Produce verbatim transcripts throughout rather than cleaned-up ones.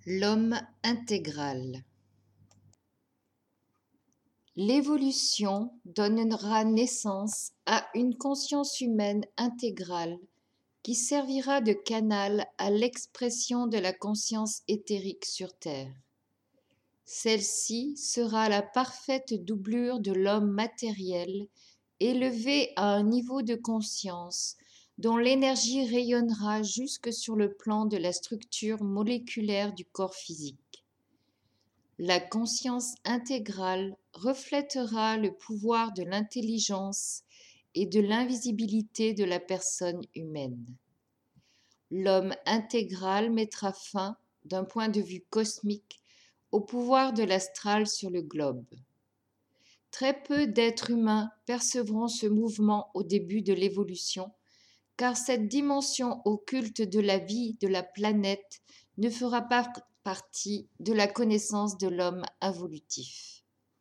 L'homme intégral. L'évolution donnera naissance à une conscience humaine intégrale qui servira de canal à l'expression de la conscience éthérique sur Terre. Celle-ci sera la parfaite doublure de l'homme matériel, élevé à un niveau de conscience dont l'énergie rayonnera jusque sur le plan de la structure moléculaire du corps physique. La conscience intégrale reflètera le pouvoir de l'intelligence et de l'invisibilité de la personne humaine. L'homme intégral mettra fin, d'un point de vue cosmique, au pouvoir de l'astral sur le globe. Très peu d'êtres humains percevront ce mouvement au début de l'évolution, car cette dimension occulte de la vie de la planète ne fera pas partie de la connaissance de l'homme involutif.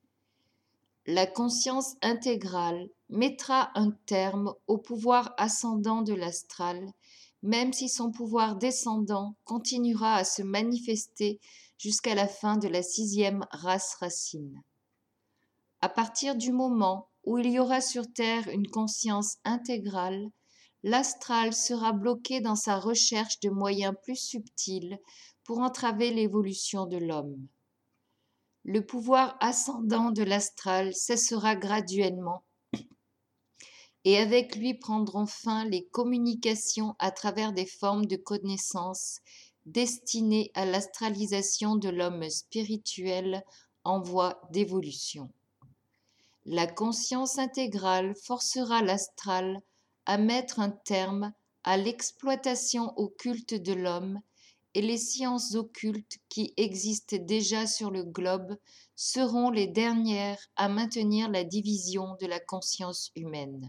La conscience intégrale mettra un terme au pouvoir ascendant de l'astral, même si son pouvoir descendant continuera à se manifester jusqu'à la fin de la sixième race racine. À partir du moment où il y aura sur Terre une conscience intégrale, l'astral sera bloqué dans sa recherche de moyens plus subtils pour entraver l'évolution de l'homme. Le pouvoir ascendant de l'astral cessera graduellement et avec lui prendront fin les communications à travers des formes de connaissances destinées à l'astralisation de l'homme spirituel en voie d'évolution. La conscience intégrale forcera l'astral à mettre un terme à l'exploitation occulte de l'homme et les sciences occultes qui existent déjà sur le globe seront les dernières à maintenir la division de la conscience humaine.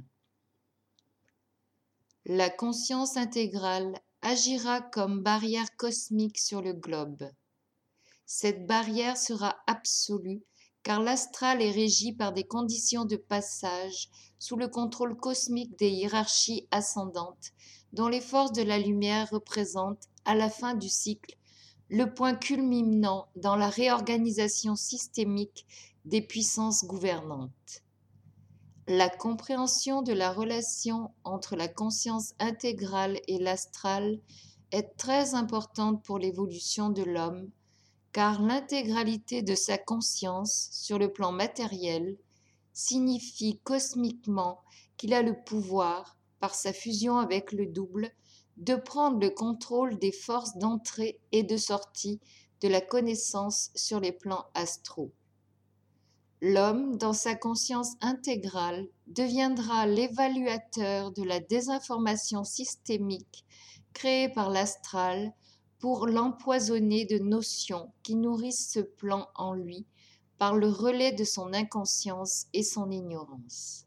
La conscience intégrale agira comme barrière cosmique sur le globe. Cette barrière sera absolue car l'astral est régi par des conditions de passage sous le contrôle cosmique des hiérarchies ascendantes, dont les forces de la lumière représentent, à la fin du cycle, le point culminant dans la réorganisation systémique des puissances gouvernantes. La compréhension de la relation entre la conscience intégrale et l'astral est très importante pour l'évolution de l'homme, car l'intégralité de sa conscience sur le plan matériel signifie cosmiquement qu'il a le pouvoir, par sa fusion avec le double, de prendre le contrôle des forces d'entrée et de sortie de la connaissance sur les plans astraux. L'homme, dans sa conscience intégrale, deviendra l'évaluateur de la désinformation systémique créée par l'astral pour l'empoisonner de notions qui nourrissent ce plan en lui par le relais de son inconscience et son ignorance.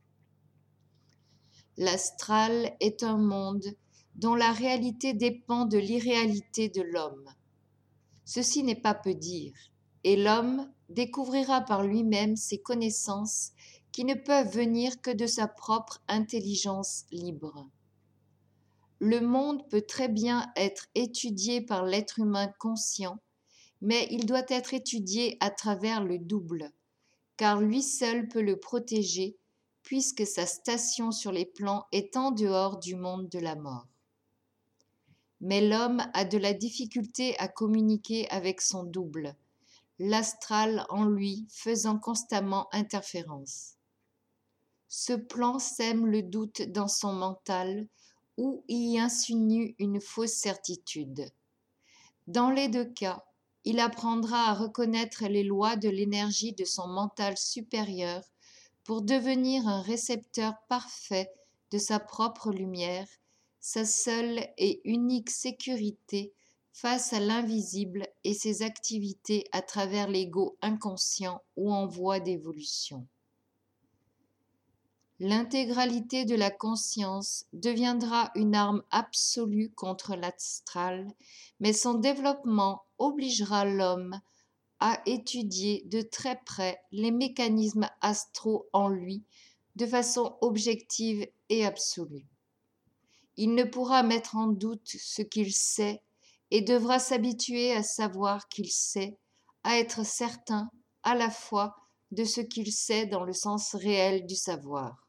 L'astral est un monde dont la réalité dépend de l'irréalité de l'homme. Ceci n'est pas peu dire, et l'homme découvrira par lui-même ses connaissances qui ne peuvent venir que de sa propre intelligence libre. Le monde peut très bien être étudié par l'être humain conscient, mais il doit être étudié à travers le double, car lui seul peut le protéger, puisque sa station sur les plans est en dehors du monde de la mort. Mais l'homme a de la difficulté à communiquer avec son double, l'astral en lui faisant constamment interférence. Ce plan sème le doute dans son mental ou y insinue une fausse certitude. Dans les deux cas, il apprendra à reconnaître les lois de l'énergie de son mental supérieur pour devenir un récepteur parfait de sa propre lumière, sa seule et unique sécurité face à l'invisible et ses activités à travers l'ego inconscient ou en voie d'évolution. L'intégralité de la conscience deviendra une arme absolue contre l'astral, mais son développement obligera l'homme à étudier de très près les mécanismes astraux en lui de façon objective et absolue. Il ne pourra mettre en doute ce qu'il sait et devra s'habituer à savoir qu'il sait, à être certain à la fois de ce qu'il sait dans le sens réel du savoir.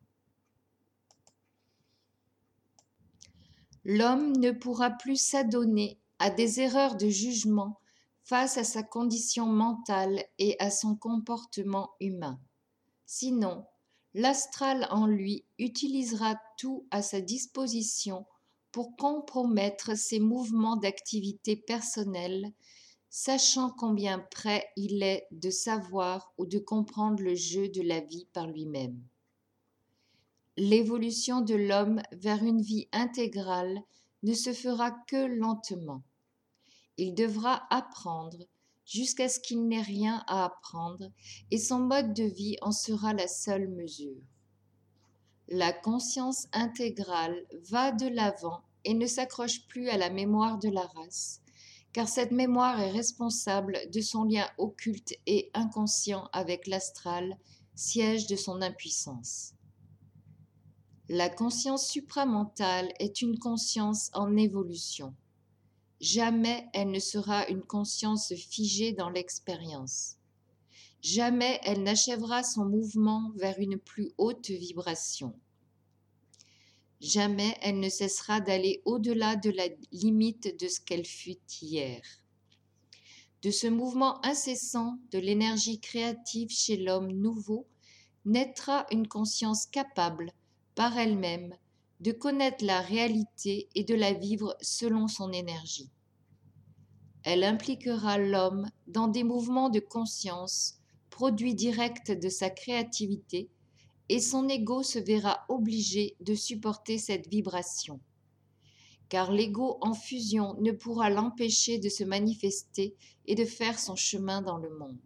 L'homme ne pourra plus s'adonner à des erreurs de jugement face à sa condition mentale et à son comportement humain. Sinon, l'astral en lui utilisera tout à sa disposition pour compromettre ses mouvements d'activité personnelle, sachant combien près il est de savoir ou de comprendre le jeu de la vie par lui-même. L'évolution de l'homme vers une vie intégrale ne se fera que lentement. Il devra apprendre jusqu'à ce qu'il n'ait rien à apprendre et son mode de vie en sera la seule mesure. La conscience intégrale va de l'avant et ne s'accroche plus à la mémoire de la race, car cette mémoire est responsable de son lien occulte et inconscient avec l'astral, siège de son impuissance. La conscience supramentale est une conscience en évolution. Jamais elle ne sera une conscience figée dans l'expérience. Jamais elle n'achèvera son mouvement vers une plus haute vibration. Jamais elle ne cessera d'aller au-delà de la limite de ce qu'elle fut hier. De ce mouvement incessant de l'énergie créative chez l'homme nouveau naîtra une conscience capable, par elle-même, de connaître la réalité et de la vivre selon son énergie. Elle impliquera l'homme dans des mouvements de conscience, produits directs de sa créativité, et son ego se verra obligé de supporter cette vibration. Car l'ego en fusion ne pourra l'empêcher de se manifester et de faire son chemin dans le monde.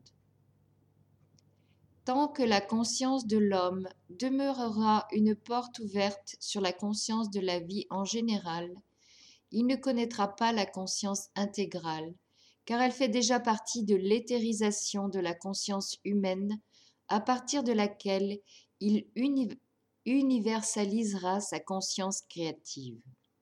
Tant que la conscience de l'homme demeurera une porte ouverte sur la conscience de la vie en général, il ne connaîtra pas la conscience intégrale, car elle fait déjà partie de l'éthérisation de la conscience humaine, à partir de laquelle il uni- universalisera sa conscience créative.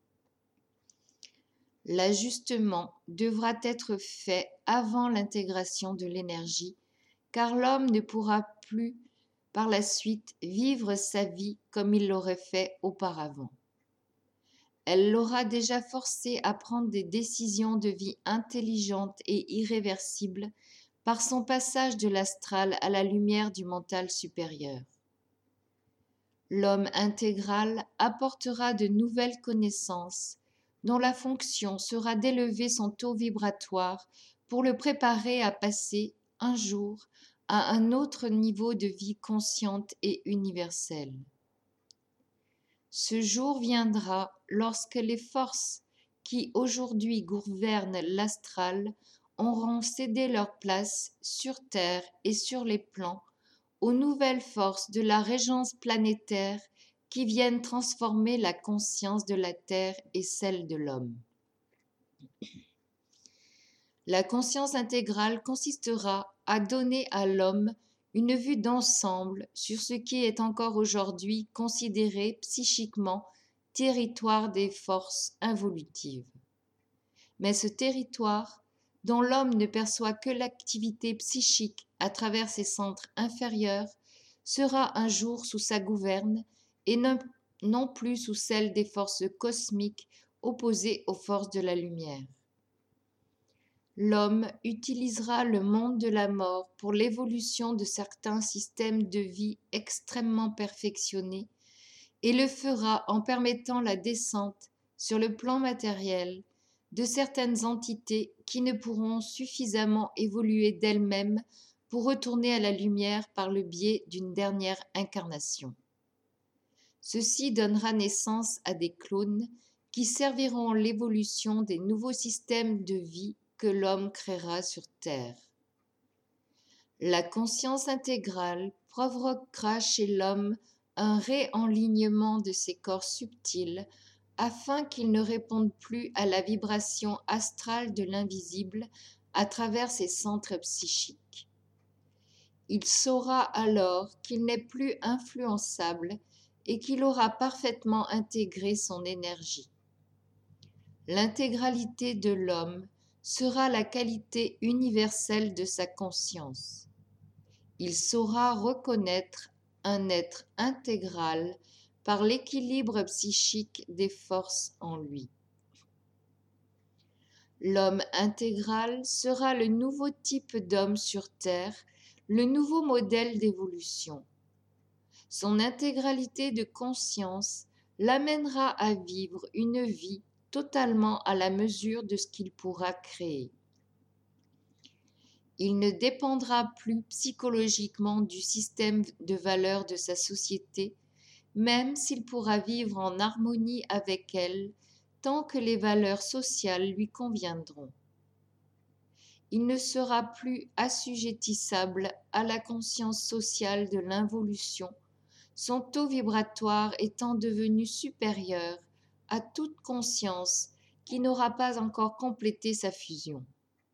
L'ajustement devra être fait avant l'intégration de l'énergie, car l'homme ne pourra plus, par la suite, vivre sa vie comme il l'aurait fait auparavant. Elle l'aura déjà forcé à prendre des décisions de vie intelligentes et irréversibles par son passage de l'astral à la lumière du mental supérieur. L'homme intégral apportera de nouvelles connaissances dont la fonction sera d'élever son taux vibratoire pour le préparer à passer, un jour, à un autre niveau de vie consciente et universelle. Ce jour viendra lorsque les forces qui aujourd'hui gouvernent l'astral auront cédé leur place sur Terre et sur les plans aux nouvelles forces de la régence planétaire qui viennent transformer la conscience de la Terre et celle de l'homme. La conscience intégrale consistera à donner à l'homme une vue d'ensemble sur ce qui est encore aujourd'hui considéré psychiquement territoire des forces involutives. Mais ce territoire, dont l'homme ne perçoit que l'activité psychique à travers ses centres inférieurs, sera un jour sous sa gouverne et non, non plus sous celle des forces cosmiques opposées aux forces de la lumière. L'homme utilisera le monde de la mort pour l'évolution de certains systèmes de vie extrêmement perfectionnés et le fera en permettant la descente sur le plan matériel de certaines entités qui ne pourront suffisamment évoluer d'elles-mêmes pour retourner à la lumière par le biais d'une dernière incarnation. Ceci donnera naissance à des clones qui serviront l'évolution des nouveaux systèmes de vie que l'homme créera sur Terre. La conscience intégrale provoquera chez l'homme un réenlignement de ses corps subtils afin qu'ils ne répondent plus à la vibration astrale de l'invisible à travers ses centres psychiques. Il saura alors qu'il n'est plus influençable et qu'il aura parfaitement intégré son énergie. L'intégralité de l'homme sera la qualité universelle de sa conscience. Il saura reconnaître un être intégral par l'équilibre psychique des forces en lui. L'homme intégral sera le nouveau type d'homme sur Terre, le nouveau modèle d'évolution. Son intégralité de conscience l'amènera à vivre une vie totalement à la mesure de ce qu'il pourra créer. Il ne dépendra plus psychologiquement du système de valeurs de sa société, même s'il pourra vivre en harmonie avec elle tant que les valeurs sociales lui conviendront. Il ne sera plus assujettissable à la conscience sociale de l'involution, son taux vibratoire étant devenu supérieur à toute conscience qui n'aura pas encore complété sa fusion.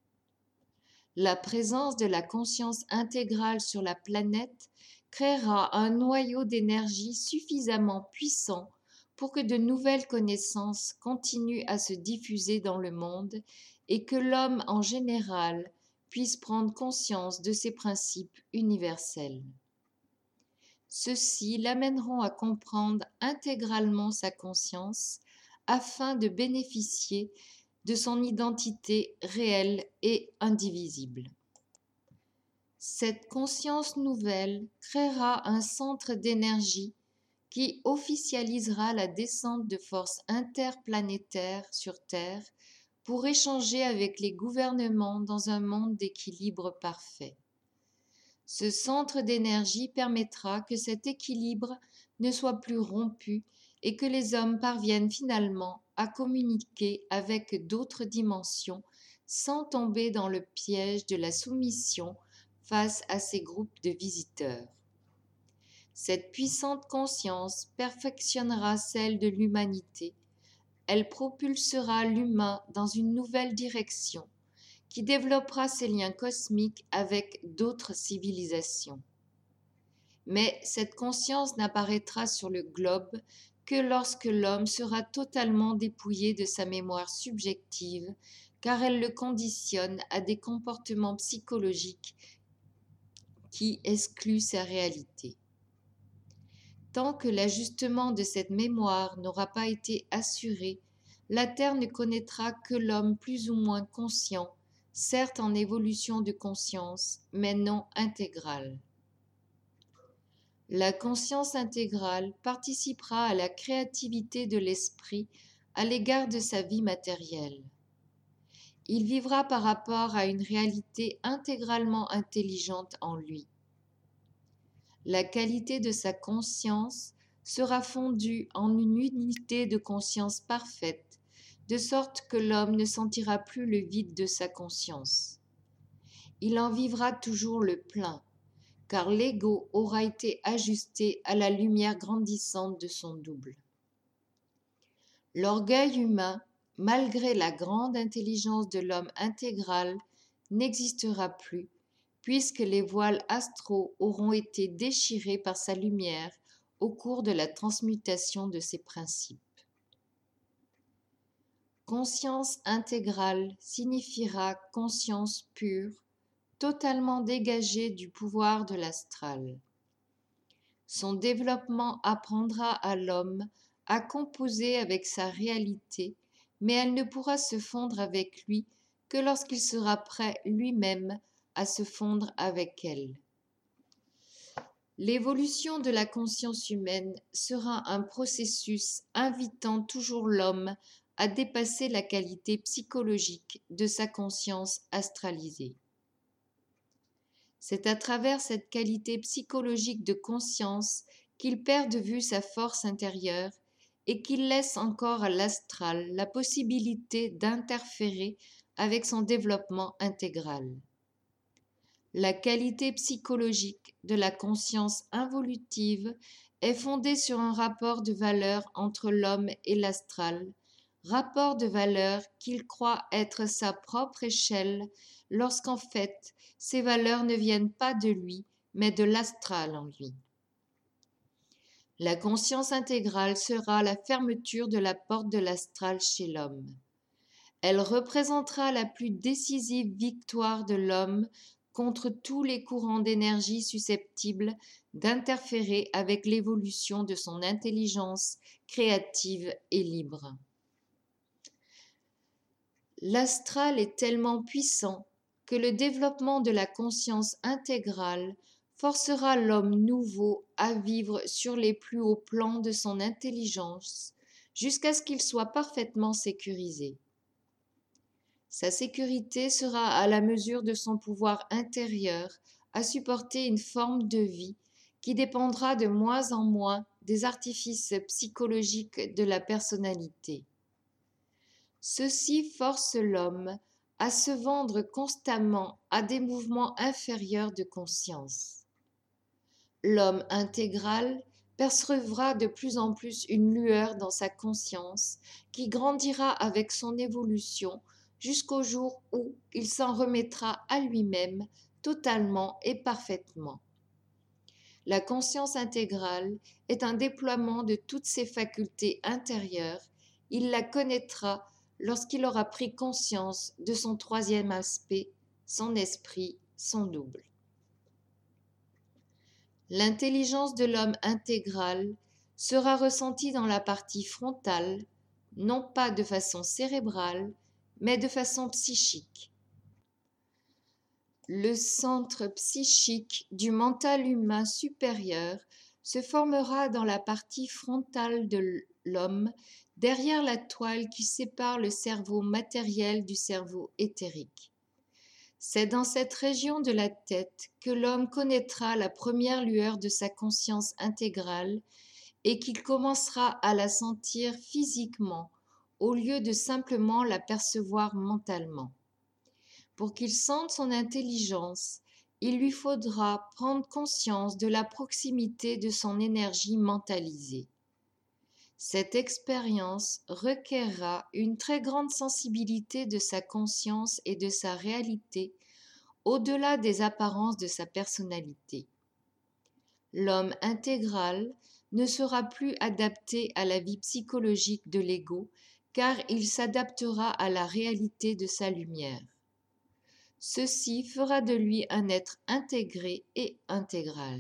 La présence de la conscience intégrale sur la planète créera un noyau d'énergie suffisamment puissant pour que de nouvelles connaissances continuent à se diffuser dans le monde et que l'homme en général puisse prendre conscience de ces principes universels. Ceux-ci l'amèneront à comprendre intégralement sa conscience afin de bénéficier de son identité réelle et indivisible. Cette conscience nouvelle créera un centre d'énergie qui officialisera la descente de forces interplanétaires sur Terre pour échanger avec les gouvernements dans un monde d'équilibre parfait. Ce centre d'énergie permettra que cet équilibre ne soit plus rompu et que les hommes parviennent finalement à communiquer avec d'autres dimensions sans tomber dans le piège de la soumission face à ces groupes de visiteurs. Cette puissante conscience perfectionnera celle de l'humanité. Elle propulsera l'humain dans une nouvelle direction qui développera ses liens cosmiques avec d'autres civilisations. Mais cette conscience n'apparaîtra sur le globe que lorsque l'homme sera totalement dépouillé de sa mémoire subjective, car elle le conditionne à des comportements psychologiques qui excluent sa réalité. Tant que l'ajustement de cette mémoire n'aura pas été assuré, la Terre ne connaîtra que l'homme plus ou moins conscient, certes en évolution de conscience, mais non intégrale. La conscience intégrale participera à la créativité de l'esprit à l'égard de sa vie matérielle. Il vivra par rapport à une réalité intégralement intelligente en lui. La qualité de sa conscience sera fondue en une unité de conscience parfaite, de sorte que l'homme ne sentira plus le vide de sa conscience. Il en vivra toujours le plein, car l'ego aura été ajusté à la lumière grandissante de son double. L'orgueil humain, malgré la grande intelligence de l'homme intégral, n'existera plus, puisque les voiles astraux auront été déchirés par sa lumière au cours de la transmutation de ses principes. Conscience intégrale signifiera conscience pure, totalement dégagée du pouvoir de l'astral. Son développement apprendra à l'homme à composer avec sa réalité, mais elle ne pourra se fondre avec lui que lorsqu'il sera prêt lui-même à se fondre avec elle. L'évolution de la conscience humaine sera un processus invitant toujours l'homme à dépasser la qualité psychologique de sa conscience astralisée. C'est à travers cette qualité psychologique de conscience qu'il perd de vue sa force intérieure et qu'il laisse encore à l'astral la possibilité d'interférer avec son développement intégral. La qualité psychologique de la conscience involutive est fondée sur un rapport de valeur entre l'homme et l'astral, rapport de valeur qu'il croit être sa propre échelle, lorsqu'en fait, ces valeurs ne viennent pas de lui, mais de l'astral en lui. La conscience intégrale sera la fermeture de la porte de l'astral chez l'homme. Elle représentera la plus décisive victoire de l'homme contre tous les courants d'énergie susceptibles d'interférer avec l'évolution de son intelligence créative et libre. L'astral est tellement puissant que le développement de la conscience intégrale forcera l'homme nouveau à vivre sur les plus hauts plans de son intelligence jusqu'à ce qu'il soit parfaitement sécurisé. Sa sécurité sera à la mesure de son pouvoir intérieur à supporter une forme de vie qui dépendra de moins en moins des artifices psychologiques de la personnalité. Ceci force l'homme à se vendre constamment à des mouvements inférieurs de conscience. L'homme intégral percevra de plus en plus une lueur dans sa conscience qui grandira avec son évolution jusqu'au jour où il s'en remettra à lui-même totalement et parfaitement. La conscience intégrale est un déploiement de toutes ses facultés intérieures. Il la connaîtra lorsqu'il aura pris conscience de son troisième aspect, son esprit, son double. L'intelligence de l'homme intégral sera ressentie dans la partie frontale, non pas de façon cérébrale, mais de façon psychique. Le centre psychique du mental humain supérieur se formera dans la partie frontale de l'homme, derrière la toile qui sépare le cerveau matériel du cerveau éthérique. C'est dans cette région de la tête que l'homme connaîtra la première lueur de sa conscience intégrale et qu'il commencera à la sentir physiquement au lieu de simplement la percevoir mentalement. Pour qu'il sente son intelligence, il lui faudra prendre conscience de la proximité de son énergie mentalisée. Cette expérience requerra une très grande sensibilité de sa conscience et de sa réalité, au-delà des apparences de sa personnalité. L'homme intégral ne sera plus adapté à la vie psychologique de l'ego, car il s'adaptera à la réalité de sa lumière. Ceci fera de lui un être intégré et intégral.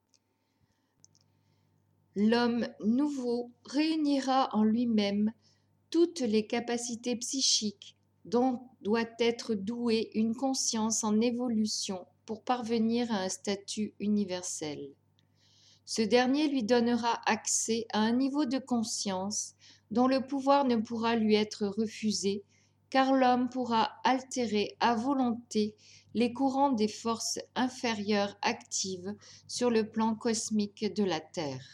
L'homme nouveau réunira en lui-même toutes les capacités psychiques dont doit être douée une conscience en évolution pour parvenir à un statut universel. Ce dernier lui donnera accès à un niveau de conscience dont le pouvoir ne pourra lui être refusé, car l'homme pourra altérer à volonté les courants des forces inférieures actives sur le plan cosmique de la Terre.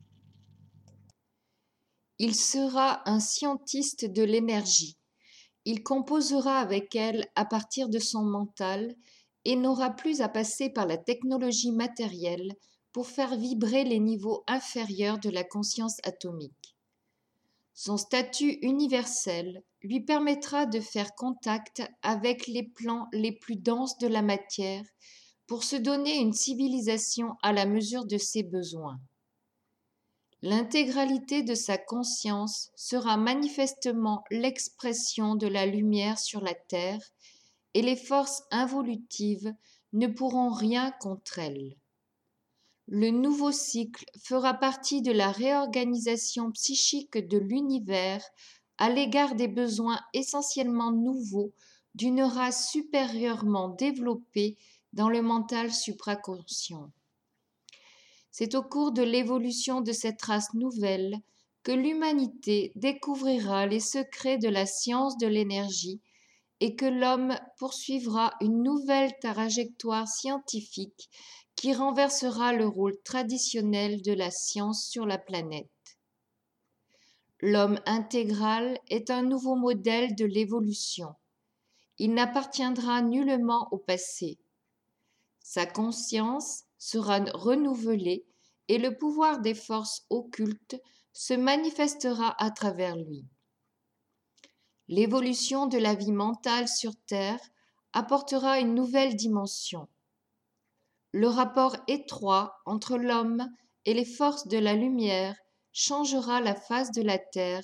Il sera un scientiste de l'énergie. Il composera avec elle à partir de son mental et n'aura plus à passer par la technologie matérielle pour faire vibrer les niveaux inférieurs de la conscience atomique. Son statut universel lui permettra de faire contact avec les plans les plus denses de la matière pour se donner une civilisation à la mesure de ses besoins. L'intégralité de sa conscience sera manifestement l'expression de la lumière sur la terre et les forces involutives ne pourront rien contre elle. Le nouveau cycle fera partie de la réorganisation psychique de l'univers à l'égard des besoins essentiellement nouveaux d'une race supérieurement développée dans le mental supraconscient. C'est au cours de l'évolution de cette race nouvelle que l'humanité découvrira les secrets de la science de l'énergie et que l'homme poursuivra une nouvelle trajectoire scientifique qui renversera le rôle traditionnel de la science sur la planète. L'homme intégral est un nouveau modèle de l'évolution. Il n'appartiendra nullement au passé. Sa conscience sera renouvelée et le pouvoir des forces occultes se manifestera à travers lui. L'évolution de la vie mentale sur Terre apportera une nouvelle dimension. Le rapport étroit entre l'homme et les forces de la lumière changera la face de la Terre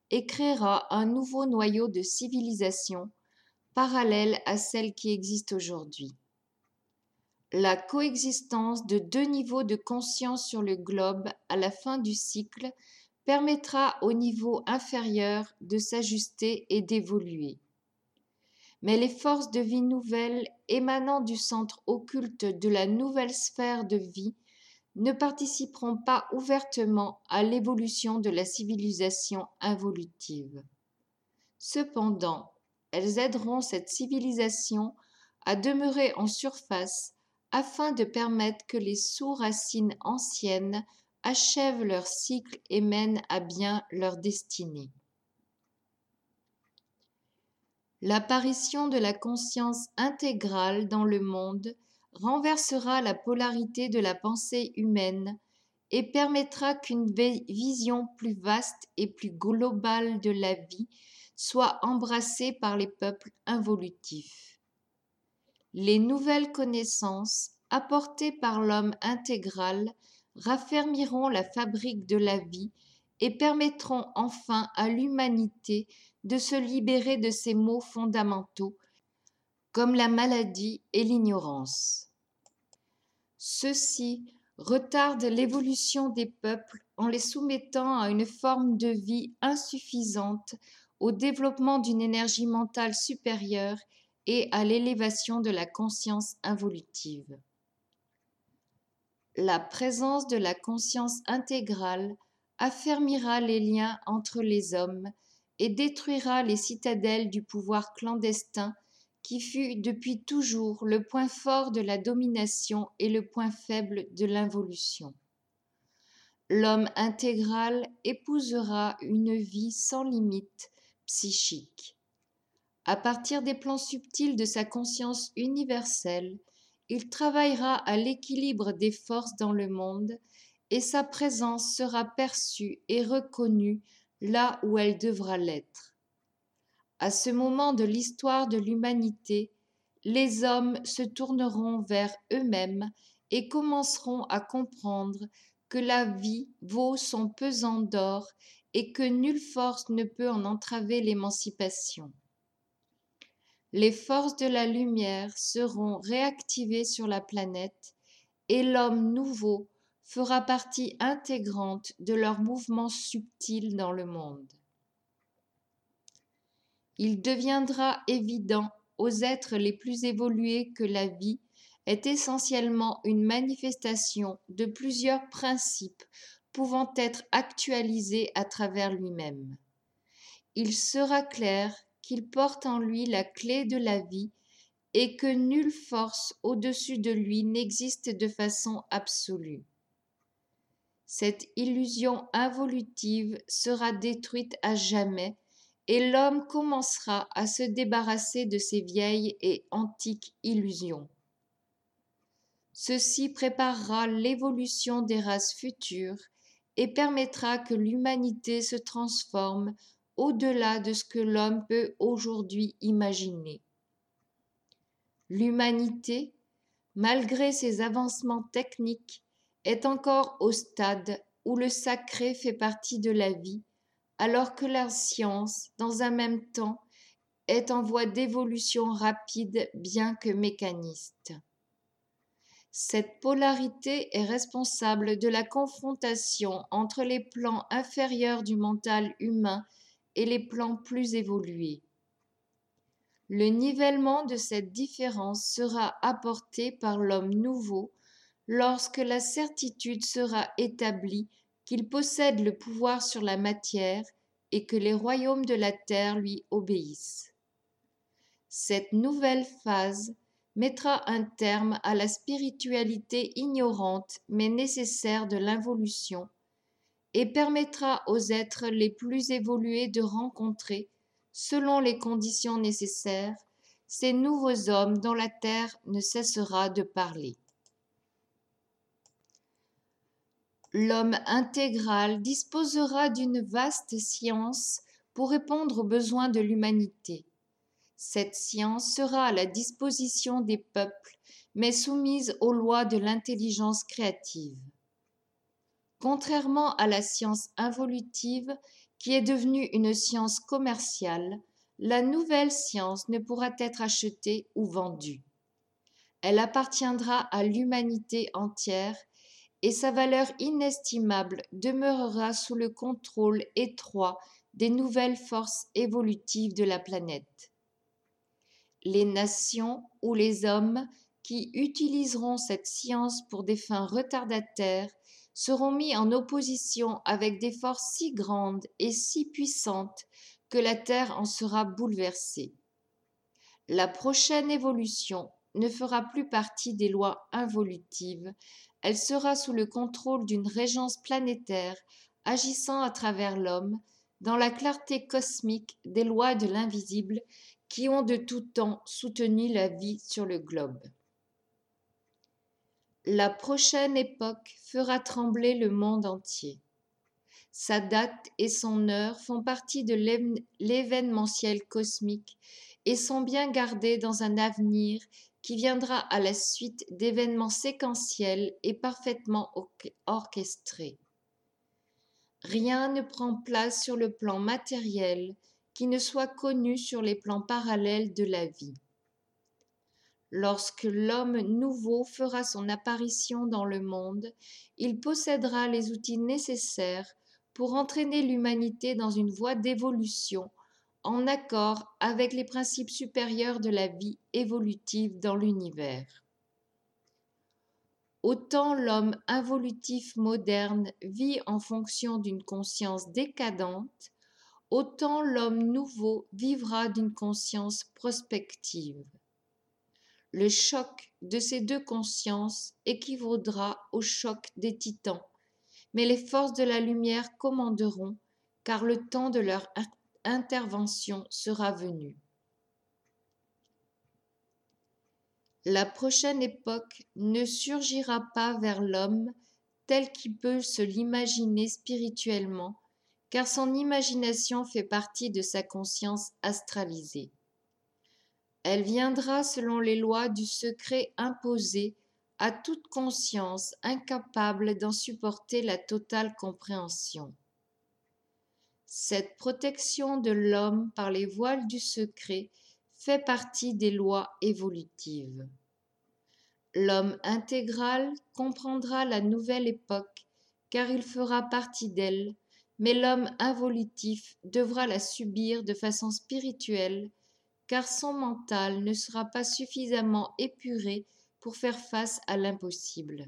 et créera un nouveau noyau de civilisation parallèle à celle qui existe aujourd'hui. La coexistence de deux niveaux de conscience sur le globe à la fin du cycle permettra au niveau inférieur de s'ajuster et d'évoluer. Mais les forces de vie nouvelles émanant du centre occulte de la nouvelle sphère de vie ne participeront pas ouvertement à l'évolution de la civilisation involutive. Cependant, elles aideront cette civilisation à demeurer en surface afin de permettre que les sous-racines anciennes achèvent leur cycle et mènent à bien leur destinée. L'apparition de la conscience intégrale dans le monde renversera la polarité de la pensée humaine et permettra qu'une vision plus vaste et plus globale de la vie soit embrassée par les peuples involutifs. Les nouvelles connaissances apportées par l'homme intégral raffermiront la fabrique de la vie et permettront enfin à l'humanité de se libérer de ces maux fondamentaux comme la maladie et l'ignorance. Ceux-ci retardent l'évolution des peuples en les soumettant à une forme de vie insuffisante au développement d'une énergie mentale supérieure et à l'élévation de la conscience involutive. La présence de la conscience intégrale affermira les liens entre les hommes et détruira les citadelles du pouvoir clandestin qui fut depuis toujours le point fort de la domination et le point faible de l'involution. L'homme intégral épousera une vie sans limite psychique. À partir des plans subtils de sa conscience universelle, il travaillera à l'équilibre des forces dans le monde et sa présence sera perçue et reconnue là où elle devra l'être. À ce moment de l'histoire de l'humanité, les hommes se tourneront vers eux-mêmes et commenceront à comprendre que la vie vaut son pesant d'or et que nulle force ne peut en entraver l'émancipation. Les forces de la lumière seront réactivées sur la planète et l'homme nouveau fera partie intégrante de leur mouvement subtil dans le monde. Il deviendra évident aux êtres les plus évolués que la vie est essentiellement une manifestation de plusieurs principes pouvant être actualisés à travers lui-même. Il sera clair qu'il porte en lui la clé de la vie et que nulle force au-dessus de lui n'existe de façon absolue. Cette illusion involutive sera détruite à jamais et l'homme commencera à se débarrasser de ces vieilles et antiques illusions. Ceci préparera l'évolution des races futures et permettra que l'humanité se transforme au-delà de ce que l'homme peut aujourd'hui imaginer. L'humanité, malgré ses avancements techniques, est encore au stade où le sacré fait partie de la vie, alors que la science, dans un même temps, est en voie d'évolution rapide bien que mécaniste. Cette polarité est responsable de la confrontation entre les plans inférieurs du mental humain et les plans plus évolués. Le nivellement de cette différence sera apporté par l'homme nouveau lorsque la certitude sera établie qu'il possède le pouvoir sur la matière et que les royaumes de la terre lui obéissent. Cette nouvelle phase mettra un terme à la spiritualité ignorante mais nécessaire de l'involution et permettra aux êtres les plus évolués de rencontrer, selon les conditions nécessaires, ces nouveaux hommes dont la terre ne cessera de parler. L'homme intégral disposera d'une vaste science pour répondre aux besoins de l'humanité. Cette science sera à la disposition des peuples, mais soumise aux lois de l'intelligence créative. Contrairement à la science involutive, qui est devenue une science commerciale, la nouvelle science ne pourra être achetée ou vendue. Elle appartiendra à l'humanité entière et sa valeur inestimable demeurera sous le contrôle étroit des nouvelles forces évolutives de la planète. Les nations ou les hommes qui utiliseront cette science pour des fins retardataires seront mis en opposition avec des forces si grandes et si puissantes que la Terre en sera bouleversée. La prochaine évolution ne fera plus partie des lois involutives, elle sera sous le contrôle d'une régence planétaire agissant à travers l'homme dans la clarté cosmique des lois de l'invisible qui ont de tout temps soutenu la vie sur le globe. La prochaine époque fera trembler le monde entier. Sa date et son heure font partie de l'événementiel cosmique et sont bien gardées dans un avenir qui viendra à la suite d'événements séquentiels et parfaitement orchestrés. Rien ne prend place sur le plan matériel qui ne soit connu sur les plans parallèles de la vie. Lorsque l'homme nouveau fera son apparition dans le monde, il possédera les outils nécessaires pour entraîner l'humanité dans une voie d'évolution en accord avec les principes supérieurs de la vie évolutive dans l'univers. Autant l'homme involutif moderne vit en fonction d'une conscience décadente, autant l'homme nouveau vivra d'une conscience prospective. Le choc de ces deux consciences équivaudra au choc des titans, mais les forces de la lumière commanderont, car le temps de leur intervention sera venu. La prochaine époque ne surgira pas vers l'homme tel qu'il peut se l'imaginer spirituellement, car son imagination fait partie de sa conscience astralisée. Elle viendra selon les lois du secret imposé à toute conscience incapable d'en supporter la totale compréhension. Cette protection de l'homme par les voiles du secret fait partie des lois évolutives. L'homme intégral comprendra la nouvelle époque car il fera partie d'elle, mais l'homme involutif devra la subir de façon spirituelle car son mental ne sera pas suffisamment épuré pour faire face à l'impossible.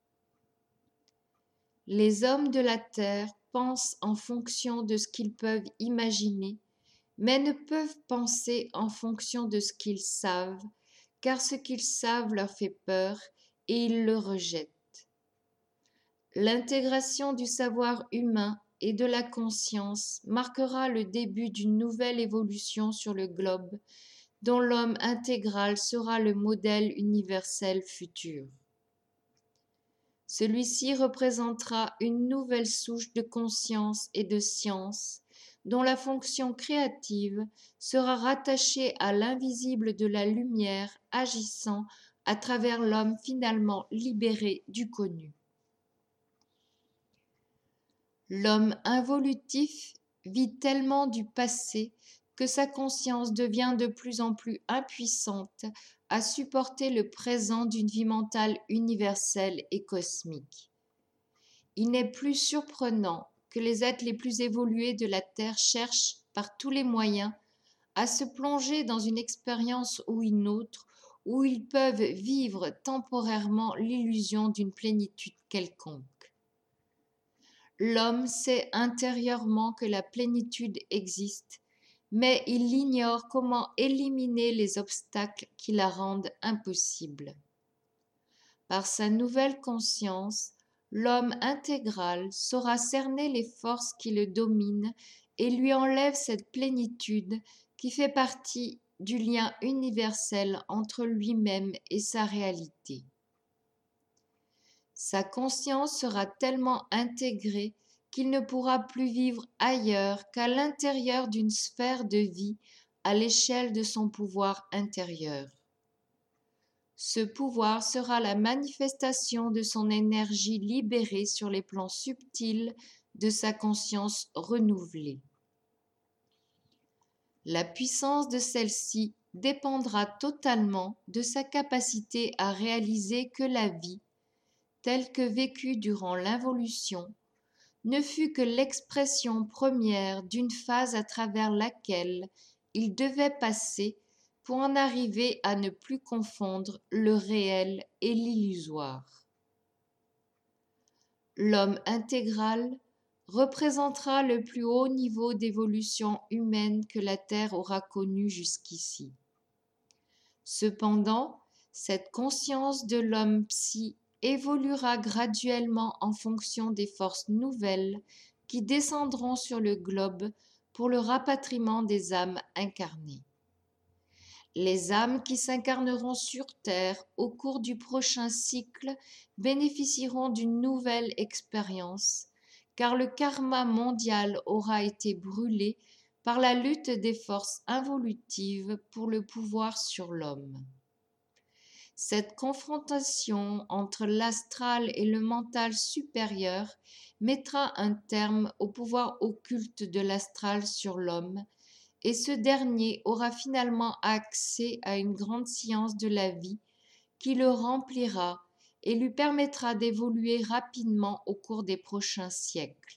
Les hommes de la terre pensent en fonction de ce qu'ils peuvent imaginer, mais ne peuvent penser en fonction de ce qu'ils savent, car ce qu'ils savent leur fait peur et ils le rejettent. L'intégration du savoir humain et de la conscience marquera le début d'une nouvelle évolution sur le globe, dont l'homme intégral sera le modèle universel futur. Celui-ci représentera une nouvelle souche de conscience et de science, dont la fonction créative sera rattachée à l'invisible de la lumière agissant à travers l'homme finalement libéré du connu. L'homme involutif vit tellement du passé que sa conscience devient de plus en plus impuissante à supporter le présent d'une vie mentale universelle et cosmique. Il n'est plus surprenant que les êtres les plus évolués de la Terre cherchent par tous les moyens à se plonger dans une expérience ou une autre où ils peuvent vivre temporairement l'illusion d'une plénitude quelconque. L'homme sait intérieurement que la plénitude existe, mais il ignore comment éliminer les obstacles qui la rendent impossible. Par sa nouvelle conscience, l'homme intégral saura cerner les forces qui le dominent et lui enlève cette plénitude qui fait partie du lien universel entre lui-même et sa réalité. Sa conscience sera tellement intégrée qu'il ne pourra plus vivre ailleurs qu'à l'intérieur d'une sphère de vie à l'échelle de son pouvoir intérieur. Ce pouvoir sera la manifestation de son énergie libérée sur les plans subtils de sa conscience renouvelée. La puissance de celle-ci dépendra totalement de sa capacité à réaliser que la vie, telle que vécue durant l'involution, ne fut que l'expression première d'une phase à travers laquelle il devait passer pour en arriver à ne plus confondre le réel et l'illusoire. L'homme intégral représentera le plus haut niveau d'évolution humaine que la Terre aura connu jusqu'ici. Cependant, cette conscience de l'homme psy évoluera graduellement en fonction des forces nouvelles qui descendront sur le globe pour le rapatriement des âmes incarnées. Les âmes qui s'incarneront sur Terre au cours du prochain cycle bénéficieront d'une nouvelle expérience, car le karma mondial aura été brûlé par la lutte des forces involutives pour le pouvoir sur l'homme. Cette confrontation entre l'astral et le mental supérieur mettra un terme au pouvoir occulte de l'astral sur l'homme, et ce dernier aura finalement accès à une grande science de la vie qui le remplira et lui permettra d'évoluer rapidement au cours des prochains siècles.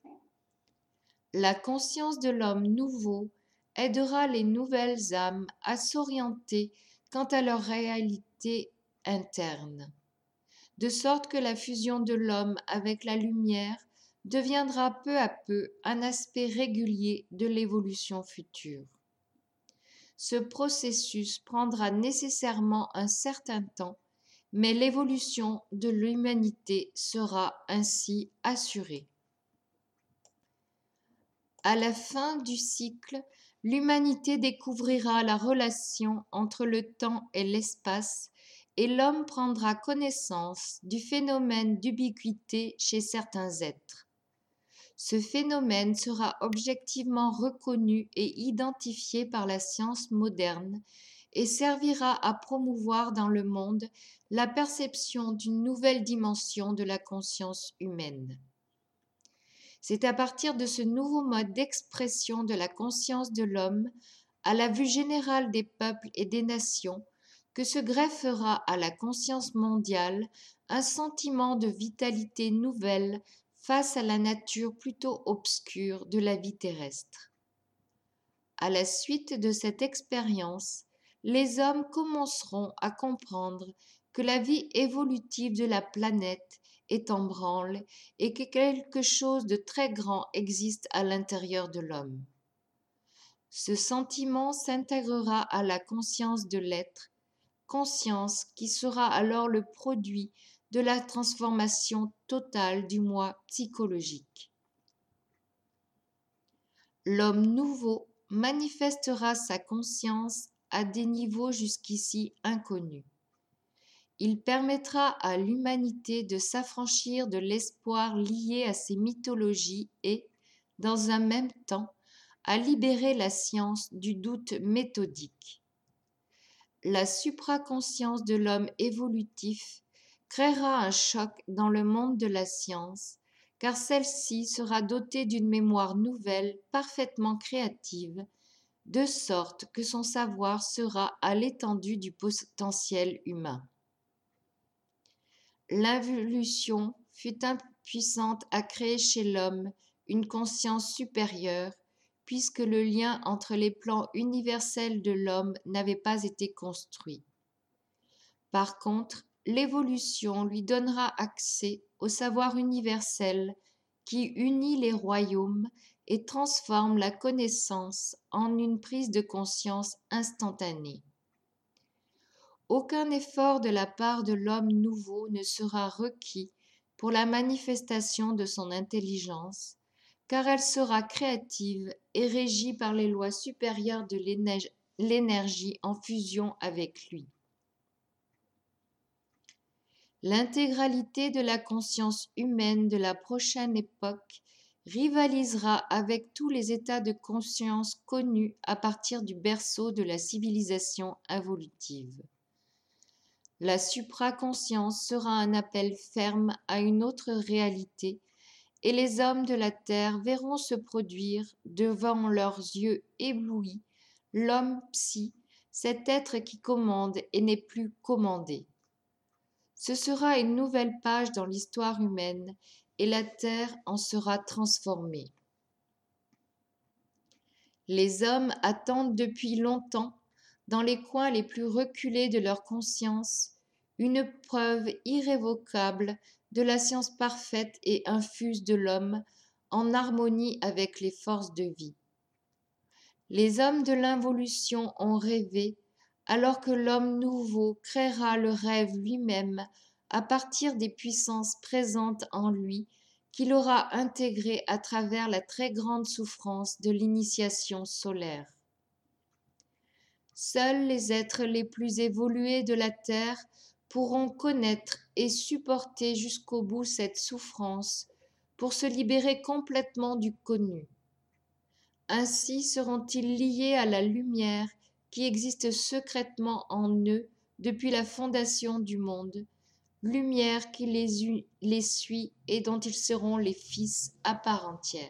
La conscience de l'homme nouveau aidera les nouvelles âmes à s'orienter quant à leur réalité interne, de sorte que la fusion de l'homme avec la lumière deviendra peu à peu un aspect régulier de l'évolution future. Ce processus prendra nécessairement un certain temps, mais l'évolution de l'humanité sera ainsi assurée. À la fin du cycle, l'humanité découvrira la relation entre le temps et l'espace et l'homme prendra connaissance du phénomène d'ubiquité chez certains êtres. Ce phénomène sera objectivement reconnu et identifié par la science moderne et servira à promouvoir dans le monde la perception d'une nouvelle dimension de la conscience humaine. C'est à partir de ce nouveau mode d'expression de la conscience de l'homme, à la vue générale des peuples et des nations, que se greffera à la conscience mondiale un sentiment de vitalité nouvelle face à la nature plutôt obscure de la vie terrestre. À la suite de cette expérience, les hommes commenceront à comprendre que la vie évolutive de la planète est en branle et que quelque chose de très grand existe à l'intérieur de l'homme. Ce sentiment s'intégrera à la conscience de l'être, conscience qui sera alors le produit de la transformation totale du moi psychologique. L'homme nouveau manifestera sa conscience à des niveaux jusqu'ici inconnus. Il permettra à l'humanité de s'affranchir de l'espoir lié à ses mythologies et, dans un même temps, à libérer la science du doute méthodique. La supraconscience de l'homme évolutif créera un choc dans le monde de la science, car celle-ci sera dotée d'une mémoire nouvelle parfaitement créative, de sorte que son savoir sera à l'étendue du potentiel humain. L'involution fut impuissante à créer chez l'homme une conscience supérieure, puisque le lien entre les plans universels de l'homme n'avait pas été construit. Par contre, l'évolution lui donnera accès au savoir universel qui unit les royaumes et transforme la connaissance en une prise de conscience instantanée. Aucun effort de la part de l'homme nouveau ne sera requis pour la manifestation de son intelligence, car elle sera créative et régie par les lois supérieures de l'énergie en fusion avec lui. L'intégralité de la conscience humaine de la prochaine époque rivalisera avec tous les états de conscience connus à partir du berceau de la civilisation involutive. La supraconscience sera un appel ferme à une autre réalité et les hommes de la terre verront se produire devant leurs yeux éblouis l'homme psy, cet être qui commande et n'est plus commandé. Ce sera une nouvelle page dans l'histoire humaine et la terre en sera transformée. Les hommes attendent depuis longtemps, dans les coins les plus reculés de leur conscience, une preuve irrévocable de la science parfaite et infuse de l'homme en harmonie avec les forces de vie. Les hommes de l'involution ont rêvé, alors que l'homme nouveau créera le rêve lui-même à partir des puissances présentes en lui qu'il aura intégrées à travers la très grande souffrance de l'initiation solaire. Seuls les êtres les plus évolués de la terre pourront connaître et supporter jusqu'au bout cette souffrance pour se libérer complètement du connu. Ainsi seront-ils liés à la lumière qui existe secrètement en eux depuis la fondation du monde, lumière qui les, les suit et dont ils seront les fils à part entière.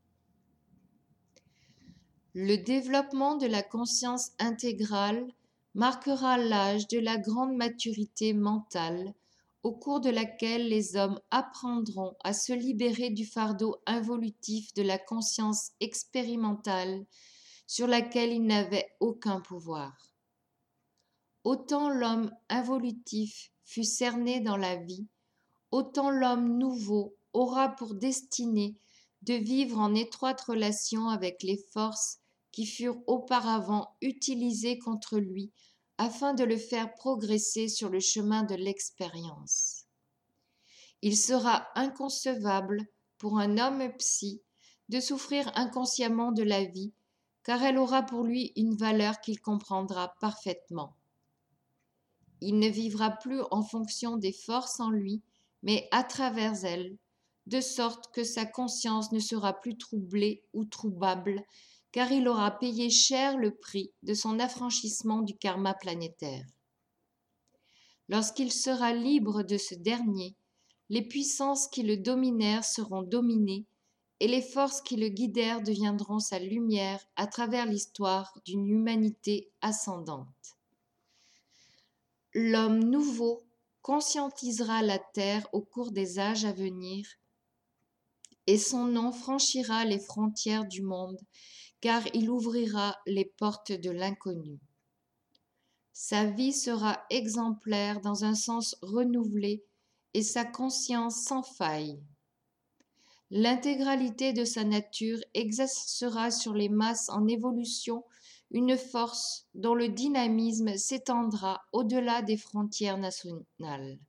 Le développement de la conscience intégrale marquera l'âge de la grande maturité mentale, au cours de laquelle les hommes apprendront à se libérer du fardeau involutif de la conscience expérimentale sur laquelle ils n'avaient aucun pouvoir. Autant l'homme involutif fut cerné dans la vie, autant l'homme nouveau aura pour destinée de vivre en étroite relation avec les forces qui furent auparavant utilisées contre lui afin de le faire progresser sur le chemin de l'expérience. Il sera inconcevable pour un homme psy de souffrir inconsciemment de la vie, car elle aura pour lui une valeur qu'il comprendra parfaitement. Il ne vivra plus en fonction des forces en lui, mais à travers elles, de sorte que sa conscience ne sera plus troublée ou troublable, car il aura payé cher le prix de son affranchissement du karma planétaire. Lorsqu'il sera libre de ce dernier, les puissances qui le dominèrent seront dominées et les forces qui le guidèrent deviendront sa lumière à travers l'histoire d'une humanité ascendante. L'homme nouveau conscientisera la terre au cours des âges à venir et son nom franchira les frontières du monde car il ouvrira les portes de l'inconnu. Sa vie sera exemplaire dans un sens renouvelé et sa conscience sans faille. L'intégralité de sa nature exercera sur les masses en évolution une force dont le dynamisme s'étendra au-delà des frontières nationales.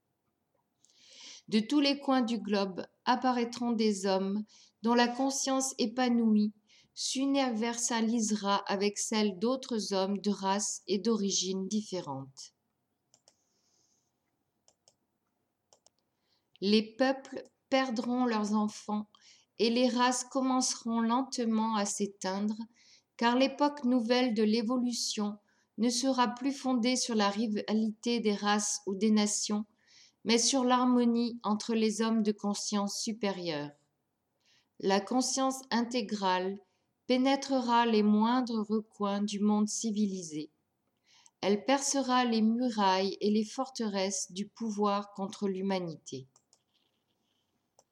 De tous les coins du globe apparaîtront des hommes dont la conscience épanouie s'universalisera avec celle d'autres hommes de races et d'origines différentes. Les peuples perdront leurs enfants et les races commenceront lentement à s'éteindre, car l'époque nouvelle de l'évolution ne sera plus fondée sur la rivalité des races ou des nations, mais sur l'harmonie entre les hommes de conscience supérieure. La conscience intégrale pénétrera les moindres recoins du monde civilisé. Elle percera les murailles et les forteresses du pouvoir contre l'humanité.